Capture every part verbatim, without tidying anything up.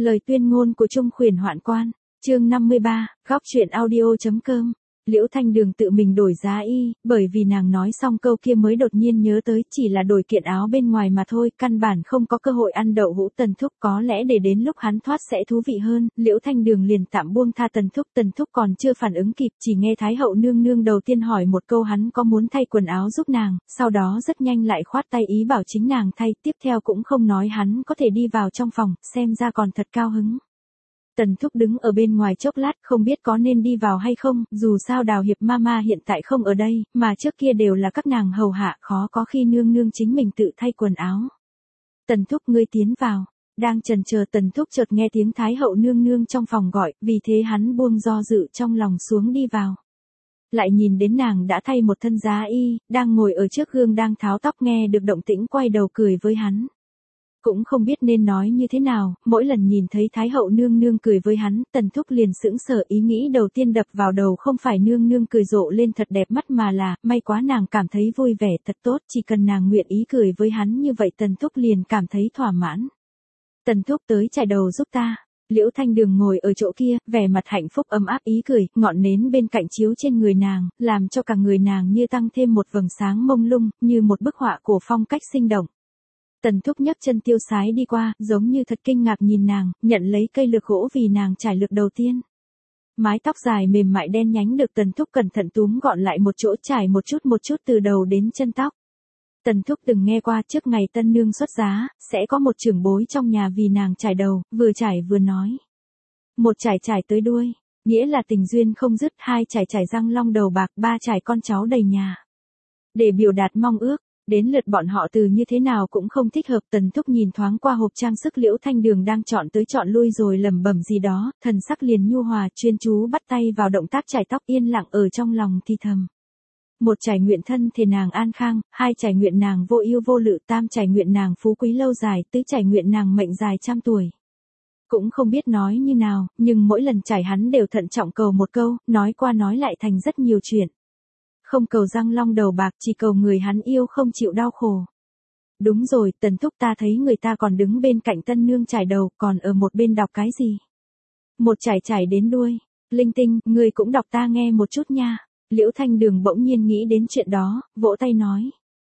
Lời tuyên ngôn của Trung Khuyển Hoạn Quan, chương năm mươi ba, góc truyện audio.com. Liễu Thanh Đường tự mình đổi giá y, bởi vì nàng nói xong câu kia mới đột nhiên nhớ tới chỉ là đổi kiện áo bên ngoài mà thôi, căn bản không có cơ hội ăn đậu hũ. Tần Thúc có lẽ để đến lúc hắn thoát sẽ thú vị hơn, Liễu Thanh Đường liền tạm buông tha Tần Thúc. Tần Thúc còn chưa phản ứng kịp, chỉ nghe Thái hậu nương nương đầu tiên hỏi một câu hắn có muốn thay quần áo giúp nàng, sau đó rất nhanh lại khoát tay ý bảo chính nàng thay, tiếp theo cũng không nói hắn có thể đi vào trong phòng, xem ra còn thật cao hứng. Tần Thúc đứng ở bên ngoài chốc lát không biết có nên đi vào hay không, dù sao Đào Hiệp Mama hiện tại không ở đây, mà trước kia đều là các nàng hầu hạ, khó có khi nương nương chính mình tự thay quần áo. Tần Thúc ngươi tiến vào, đang chần chờ Tần Thúc chợt nghe tiếng Thái hậu nương nương trong phòng gọi, vì thế hắn buông do dự trong lòng xuống đi vào. Lại nhìn đến nàng đã thay một thân giá y, đang ngồi ở trước gương đang tháo tóc, nghe được động tĩnh quay đầu cười với hắn. Cũng không biết nên nói như thế nào, mỗi lần nhìn thấy Thái hậu nương nương cười với hắn, Tần Thúc liền sững sờ, ý nghĩ đầu tiên đập vào đầu không phải nương nương cười rộ lên thật đẹp mắt mà là, may quá nàng cảm thấy vui vẻ thật tốt, chỉ cần nàng nguyện ý cười với hắn như vậy Tần Thúc liền cảm thấy thỏa mãn. Tần Thúc tới chải đầu giúp ta. Liễu Thanh Đường ngồi ở chỗ kia, vẻ mặt hạnh phúc ấm áp ý cười, ngọn nến bên cạnh chiếu trên người nàng, làm cho cả người nàng như tăng thêm một vầng sáng mông lung, như một bức họa cổ phong cách sinh động. Tần Thúc nhấc chân tiêu sái đi qua, giống như thật kinh ngạc nhìn nàng, nhận lấy cây lược gỗ vì nàng trải lược đầu tiên. Mái tóc dài mềm mại đen nhánh được Tần Thúc cẩn thận túm gọn lại một chỗ, trải một chút một chút từ đầu đến chân tóc. Tần Thúc từng nghe qua trước ngày tân nương xuất giá, sẽ có một trưởng bối trong nhà vì nàng trải đầu, vừa trải vừa nói. Một trải trải tới đuôi, nghĩa là tình duyên không dứt, hai trải trải răng long đầu bạc, ba trải con cháu đầy nhà. Để biểu đạt mong ước. Đến lượt bọn họ từ như thế nào cũng không thích hợp. Tần Thúc nhìn thoáng qua hộp trang sức Liễu Thanh Đường đang chọn tới chọn lui rồi lẩm bẩm gì đó, thần sắc liền nhu hòa, chuyên chú bắt tay vào động tác chải tóc, yên lặng ở trong lòng thì thầm. Một trải nguyện thân thể nàng an khang, hai trải nguyện nàng vô ưu vô lự, tam trải nguyện nàng phú quý lâu dài, tứ trải nguyện nàng mệnh dài trăm tuổi. Cũng không biết nói như nào, nhưng mỗi lần trải hắn đều thận trọng cầu một câu, nói qua nói lại thành rất nhiều chuyện. Không cầu răng long đầu bạc, chỉ cầu người hắn yêu không chịu đau khổ. Đúng rồi, Tần Thúc, ta thấy người ta còn đứng bên cạnh tân nương trải đầu, còn ở một bên đọc cái gì? Một trải trải đến đuôi. Linh tinh, người cũng đọc ta nghe một chút nha. Liễu Thanh Đường bỗng nhiên nghĩ đến chuyện đó, vỗ tay nói.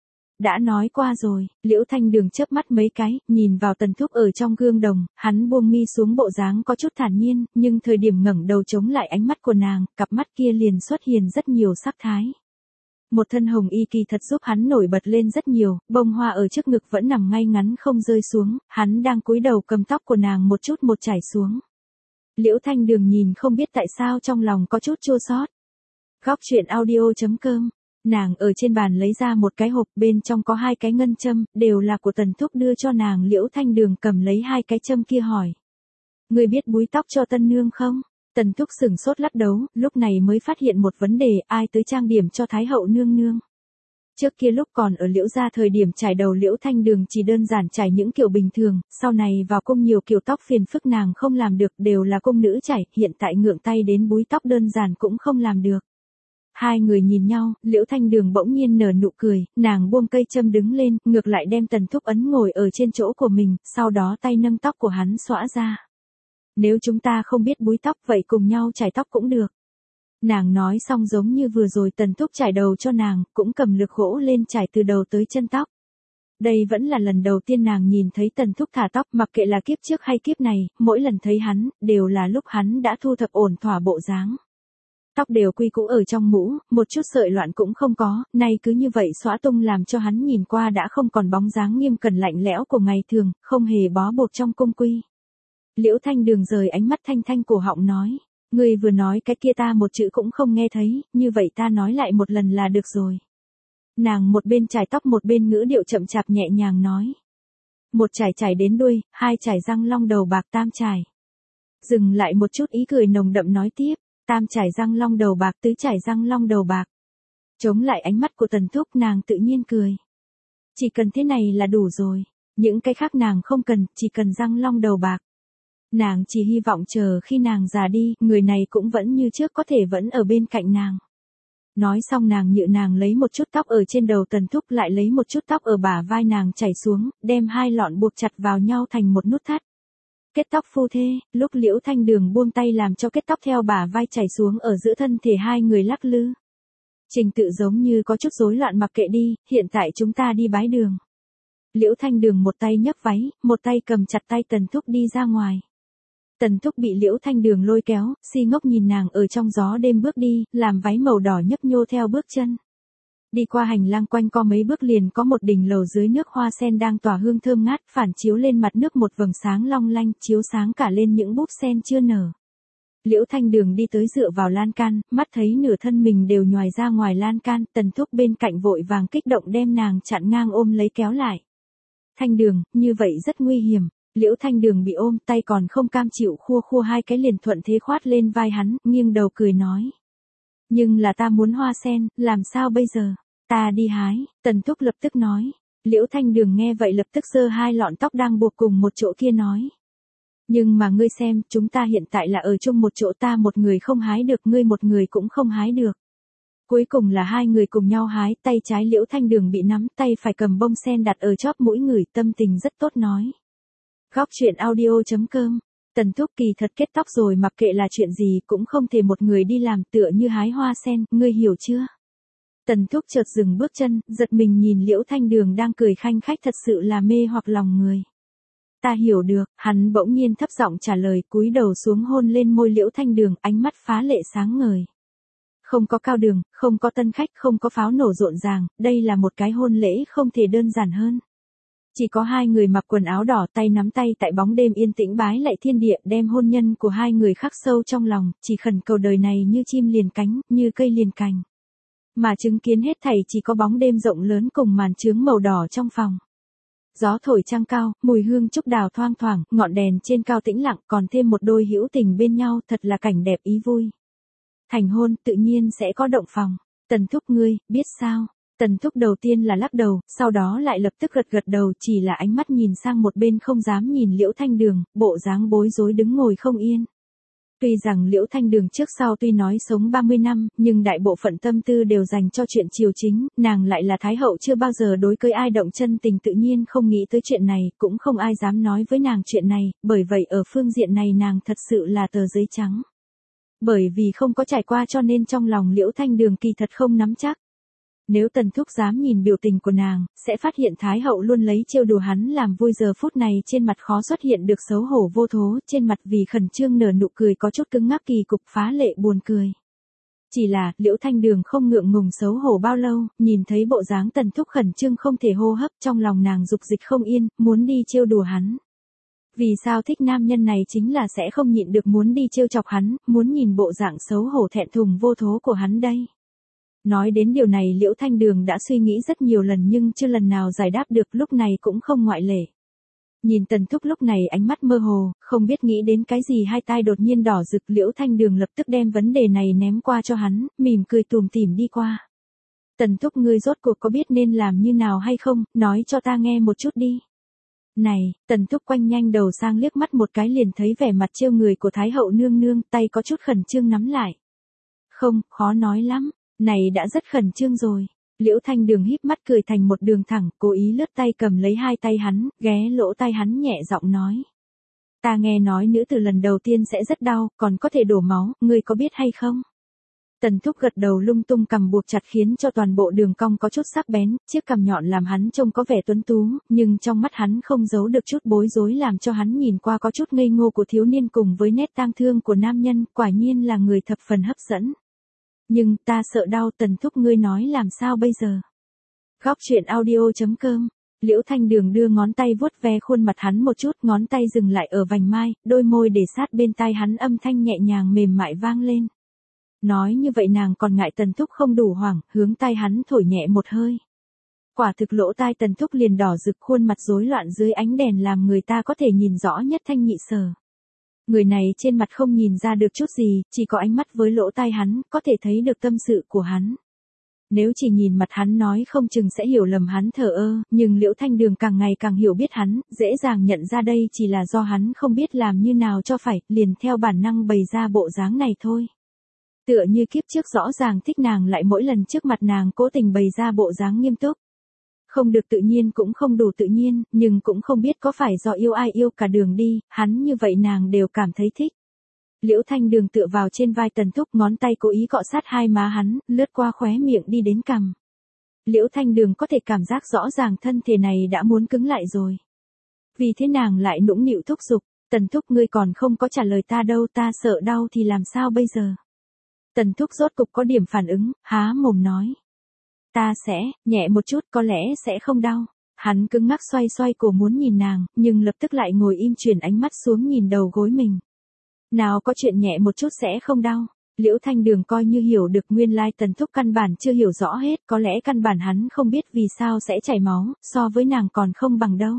Đã nói qua rồi. Liễu Thanh Đường chớp mắt mấy cái, nhìn vào Tần Thúc ở trong gương đồng, hắn buông mi xuống, bộ dáng có chút thản nhiên, nhưng thời điểm ngẩng đầu chống lại ánh mắt của nàng, cặp mắt kia liền xuất hiện rất nhiều sắc thái. Một thân hồng y kỳ thật giúp hắn nổi bật lên rất nhiều, bông hoa ở trước ngực vẫn nằm ngay ngắn không rơi xuống, hắn đang cúi đầu cầm tóc của nàng một chút một chải xuống. Liễu Thanh Đường nhìn không biết tại sao trong lòng có chút chua xót. Góc truyện audio.com. Nàng ở trên bàn lấy ra một cái hộp, bên trong có hai cái ngân châm, đều là của Tần Thúc đưa cho nàng. Liễu Thanh Đường cầm lấy hai cái châm kia hỏi. Người biết búi tóc cho tân nương không? Tần Thúc sửng sốt lắc đầu, lúc này mới phát hiện một vấn đề, ai tới trang điểm cho Thái hậu nương nương. Trước kia lúc còn ở Liễu gia thời điểm trải đầu Liễu Thanh Đường chỉ đơn giản trải những kiểu bình thường, sau này vào cung nhiều kiểu tóc phiền phức nàng không làm được, đều là cung nữ trải, hiện tại ngượng tay đến búi tóc đơn giản cũng không làm được. Hai người nhìn nhau, Liễu Thanh Đường bỗng nhiên nở nụ cười, nàng buông cây châm đứng lên, ngược lại đem Tần Thúc ấn ngồi ở trên chỗ của mình, sau đó tay nâng tóc của hắn xõa ra. Nếu chúng ta không biết búi tóc vậy cùng nhau chải tóc cũng được. Nàng nói xong giống như vừa rồi Tần Thúc chải đầu cho nàng, cũng cầm lược gỗ lên chải từ đầu tới chân tóc. Đây vẫn là lần đầu tiên nàng nhìn thấy Tần Thúc thả tóc, mặc kệ là kiếp trước hay kiếp này, mỗi lần thấy hắn, đều là lúc hắn đã thu thập ổn thỏa bộ dáng. Tóc đều quy cũ ở trong mũ, một chút sợi loạn cũng không có, nay cứ như vậy xõa tung làm cho hắn nhìn qua đã không còn bóng dáng nghiêm cẩn lạnh lẽo của ngày thường, không hề bó buộc trong cung quy. Liễu Thanh Đường rời ánh mắt thanh thanh cổ họng nói, người vừa nói cái kia ta một chữ cũng không nghe thấy, như vậy ta nói lại một lần là được rồi. Nàng một bên chải tóc một bên ngữ điệu chậm chạp nhẹ nhàng nói. Một chải chải đến đuôi, hai chải răng long đầu bạc, tam chải. Dừng lại một chút ý cười nồng đậm nói tiếp, tam chải răng long đầu bạc, tứ chải răng long đầu bạc. Chống lại ánh mắt của Tần Thúc nàng tự nhiên cười. Chỉ cần thế này là đủ rồi, những cái khác nàng không cần, chỉ cần răng long đầu bạc. Nàng chỉ hy vọng chờ khi nàng già đi, người này cũng vẫn như trước có thể vẫn ở bên cạnh nàng. Nói xong nàng nhự nàng lấy một chút tóc ở trên đầu Tần Thúc, lại lấy một chút tóc ở bả vai nàng chảy xuống, đem hai lọn buộc chặt vào nhau thành một nút thắt. Kết tóc phu thê, lúc Liễu Thanh Đường buông tay làm cho kết tóc theo bả vai chảy xuống ở giữa thân thể hai người lắc lư. Trình Tự giống như có chút rối loạn, mặc kệ đi, hiện tại chúng ta đi bái đường. Liễu Thanh Đường một tay nhấc váy, một tay cầm chặt tay Tần Thúc đi ra ngoài. Tần Thúc bị Liễu Thanh Đường lôi kéo, si ngốc nhìn nàng ở trong gió đêm bước đi, làm váy màu đỏ nhấp nhô theo bước chân. Đi qua hành lang quanh co mấy bước liền có một đỉnh lầu dưới nước hoa sen đang tỏa hương thơm ngát, phản chiếu lên mặt nước một vầng sáng long lanh, chiếu sáng cả lên những búp sen chưa nở. Liễu Thanh Đường đi tới dựa vào lan can, mắt thấy nửa thân mình đều nhoài ra ngoài lan can, Tần Thúc bên cạnh vội vàng kích động đem nàng chặn ngang ôm lấy kéo lại. Thanh Đường, như vậy rất nguy hiểm. Liễu Thanh Đường bị ôm, tay còn không cam chịu khua khua hai cái liền thuận thế khoát lên vai hắn, nghiêng đầu cười nói. Nhưng là ta muốn hoa sen, làm sao bây giờ? Ta đi hái, Tần Thúc lập tức nói. Liễu Thanh Đường nghe vậy lập tức giơ hai lọn tóc đang buộc cùng một chỗ kia nói. Nhưng mà ngươi xem, chúng ta hiện tại là ở chung một chỗ, ta một người không hái được, ngươi một người cũng không hái được. Cuối cùng là hai người cùng nhau hái, tay trái Liễu Thanh Đường bị nắm, tay phải cầm bông sen đặt ở chóp mũi người, tâm tình rất tốt nói. Góc truyện audio chấm com. Tần Thúc kỳ thật kết tóc rồi, mặc kệ là chuyện gì cũng không thể một người đi làm, tựa như hái hoa sen, ngươi hiểu chưa? Tần Thúc chợt dừng bước chân, giật mình nhìn Liễu Thanh Đường đang cười khanh khách, thật sự là mê hoặc lòng người. Ta hiểu được, hắn bỗng nhiên thấp giọng trả lời, cúi đầu xuống hôn lên môi Liễu Thanh Đường, ánh mắt phá lệ sáng ngời. Không có cao đường, không có tân khách, không có pháo nổ rộn ràng, đây là một cái hôn lễ không thể đơn giản hơn. Chỉ có hai người mặc quần áo đỏ, tay nắm tay tại bóng đêm yên tĩnh bái lạy thiên địa, đem hôn nhân của hai người khắc sâu trong lòng, chỉ khẩn cầu đời này như chim liền cánh, như cây liền cành. Mà chứng kiến hết thảy chỉ có bóng đêm rộng lớn cùng màn chướng màu đỏ trong phòng. Gió thổi trăng cao, mùi hương trúc đào thoang thoảng, ngọn đèn trên cao tĩnh lặng, còn thêm một đôi hữu tình bên nhau, thật là cảnh đẹp ý vui. Thành hôn, tự nhiên sẽ có động phòng. Tần Thúc ngươi, biết sao? Tần Thúc đầu tiên là lắc đầu, sau đó lại lập tức gật gật đầu, chỉ là ánh mắt nhìn sang một bên không dám nhìn Liễu Thanh Đường, bộ dáng bối rối đứng ngồi không yên. Tuy rằng Liễu Thanh Đường trước sau tuy nói sống ba mươi năm, nhưng đại bộ phận tâm tư đều dành cho chuyện triều chính, nàng lại là Thái Hậu chưa bao giờ đối cưới ai động chân tình, tự nhiên không nghĩ tới chuyện này, cũng không ai dám nói với nàng chuyện này, bởi vậy ở phương diện này nàng thật sự là tờ giấy trắng. Bởi vì không có trải qua cho nên trong lòng Liễu Thanh Đường kỳ thật không nắm chắc. Nếu Tần Thúc dám nhìn biểu tình của nàng, sẽ phát hiện Thái Hậu luôn lấy trêu đùa hắn làm vui, giờ phút này trên mặt khó xuất hiện được xấu hổ vô thố, trên mặt vì khẩn trương nở nụ cười có chút cứng ngắc kỳ cục phá lệ buồn cười. Chỉ là, Liễu Thanh Đường không ngượng ngùng xấu hổ bao lâu, nhìn thấy bộ dáng Tần Thúc khẩn trương không thể hô hấp, trong lòng nàng dục dịch không yên, muốn đi trêu đùa hắn. Vì sao thích nam nhân này chính là sẽ không nhịn được muốn đi trêu chọc hắn, muốn nhìn bộ dạng xấu hổ thẹn thùng vô thố của hắn đây. Nói đến điều này Liễu Thanh Đường đã suy nghĩ rất nhiều lần nhưng chưa lần nào giải đáp được, lúc này cũng không ngoại lệ. Nhìn Tần Thúc lúc này ánh mắt mơ hồ, không biết nghĩ đến cái gì, hai tai đột nhiên đỏ rực, Liễu Thanh Đường lập tức đem vấn đề này ném qua cho hắn, mỉm cười tủm tỉm đi qua. Tần Thúc ngươi rốt cuộc có biết nên làm như nào hay không, nói cho ta nghe một chút đi. Này, Tần Thúc quanh nhanh đầu sang liếc mắt một cái liền thấy vẻ mặt trêu người của Thái Hậu nương nương, tay có chút khẩn trương nắm lại. Không, khó nói lắm. Này đã rất khẩn trương rồi. Liễu Thanh Đường híp mắt cười thành một đường thẳng, cố ý lướt tay cầm lấy hai tay hắn, ghé lỗ tai hắn nhẹ giọng nói. Ta nghe nói nữ tử lần đầu tiên sẽ rất đau, còn có thể đổ máu, ngươi có biết hay không? Tần Thúc gật đầu lung tung cầm buộc chặt khiến cho toàn bộ đường cong có chút sắc bén, chiếc cằm nhọn làm hắn trông có vẻ tuấn tú, nhưng trong mắt hắn không giấu được chút bối rối làm cho hắn nhìn qua có chút ngây ngô của thiếu niên cùng với nét tang thương của nam nhân, quả nhiên là người thập phần hấp dẫn. Nhưng ta sợ đau, Tần Thúc ngươi nói làm sao bây giờ? Góc truyện audio chấm com. Liễu Thanh Đường đưa ngón tay vuốt ve khuôn mặt hắn một chút, ngón tay dừng lại ở vành mai, đôi môi để sát bên tai hắn, âm thanh nhẹ nhàng mềm mại vang lên. Nói như vậy nàng còn ngại Tần Thúc không đủ hoảng, hướng tai hắn thổi nhẹ một hơi. Quả thực lỗ tai Tần Thúc liền đỏ rực, khuôn mặt rối loạn dưới ánh đèn làm người ta có thể nhìn rõ nhất thanh nhị sở. Người này trên mặt không nhìn ra được chút gì, chỉ có ánh mắt với lỗ tai hắn, có thể thấy được tâm sự của hắn. Nếu chỉ nhìn mặt hắn nói không chừng sẽ hiểu lầm hắn thờ ơ, nhưng Liễu Thanh Đường càng ngày càng hiểu biết hắn, dễ dàng nhận ra đây chỉ là do hắn không biết làm như nào cho phải, liền theo bản năng bày ra bộ dáng này thôi. Tựa như kiếp trước rõ ràng thích nàng lại mỗi lần trước mặt nàng cố tình bày ra bộ dáng nghiêm túc. Không được tự nhiên cũng không đủ tự nhiên, nhưng cũng không biết có phải do yêu ai yêu cả đường đi, hắn như vậy nàng đều cảm thấy thích. Liễu Thanh Đường tựa vào trên vai Tần Thúc, ngón tay cố ý cọ sát hai má hắn, lướt qua khóe miệng đi đến cằm. Liễu Thanh Đường có thể cảm giác rõ ràng thân thể này đã muốn cứng lại rồi. Vì thế nàng lại nũng nịu thúc giục, Tần Thúc ngươi còn không có trả lời ta đâu, ta sợ đau thì làm sao bây giờ. Tần Thúc rốt cục có điểm phản ứng, há mồm nói. Ta sẽ, nhẹ một chút có lẽ sẽ không đau. Hắn cứng ngắc xoay xoay cổ muốn nhìn nàng, nhưng lập tức lại ngồi im chuyển ánh mắt xuống nhìn đầu gối mình. Nào có chuyện nhẹ một chút sẽ không đau. Liễu Thanh Đường coi như hiểu được nguyên lai Tần Thúc căn bản chưa hiểu rõ hết, có lẽ căn bản hắn không biết vì sao sẽ chảy máu, so với nàng còn không bằng đâu.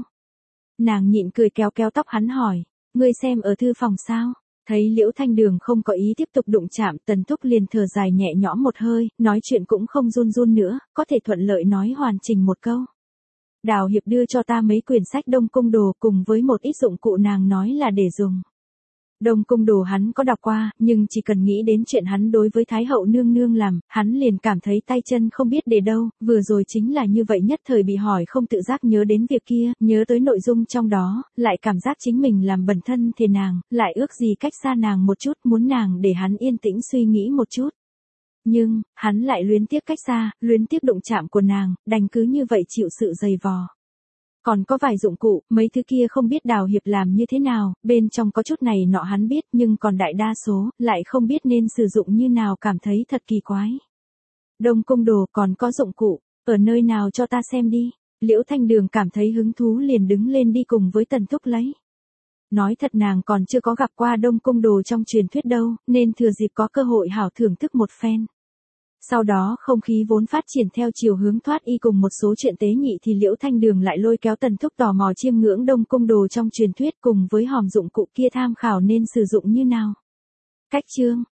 Nàng nhịn cười kéo kéo tóc hắn hỏi, ngươi xem ở thư phòng sao? Thấy Liễu Thanh Đường không có ý tiếp tục đụng chạm, Tần Thúc liền thở dài nhẹ nhõm một hơi, nói chuyện cũng không run run nữa, có thể thuận lợi nói hoàn chỉnh một câu. Đào Hiệp đưa cho ta mấy quyển sách Đông Cung Đồ cùng với một ít dụng cụ nàng nói là để dùng. Đông Cung Đồ hắn có đọc qua, nhưng chỉ cần nghĩ đến chuyện hắn đối với Thái hậu nương nương làm, hắn liền cảm thấy tay chân không biết để đâu, vừa rồi chính là như vậy nhất thời bị hỏi không tự giác nhớ đến việc kia, nhớ tới nội dung trong đó, lại cảm giác chính mình làm bẩn thân thì nàng, lại ước gì cách xa nàng một chút, muốn nàng để hắn yên tĩnh suy nghĩ một chút. Nhưng, hắn lại luyến tiếc cách xa, luyến tiếc đụng chạm của nàng, đành cứ như vậy chịu sự dày vò. Còn có vài dụng cụ, mấy thứ kia không biết Đào Hiệp làm như thế nào, bên trong có chút này nọ hắn biết nhưng còn đại đa số, lại không biết nên sử dụng như nào, cảm thấy thật kỳ quái. Đông Cung Đồ còn có dụng cụ, ở nơi nào cho ta xem đi. Liễu Thanh Đường cảm thấy hứng thú liền đứng lên đi cùng với Tần Thúc lấy. Nói thật nàng còn chưa có gặp qua Đông Cung Đồ trong truyền thuyết đâu, nên thừa dịp có cơ hội hảo thưởng thức một phen. Sau đó không khí vốn phát triển theo chiều hướng thoát y cùng một số chuyện tế nhị thì Liễu Thanh Đường lại lôi kéo Tần Thúc tò mò chiêm ngưỡng Đông Cung Đồ trong truyền thuyết cùng với hòm dụng cụ kia tham khảo nên sử dụng như nào. Cách chương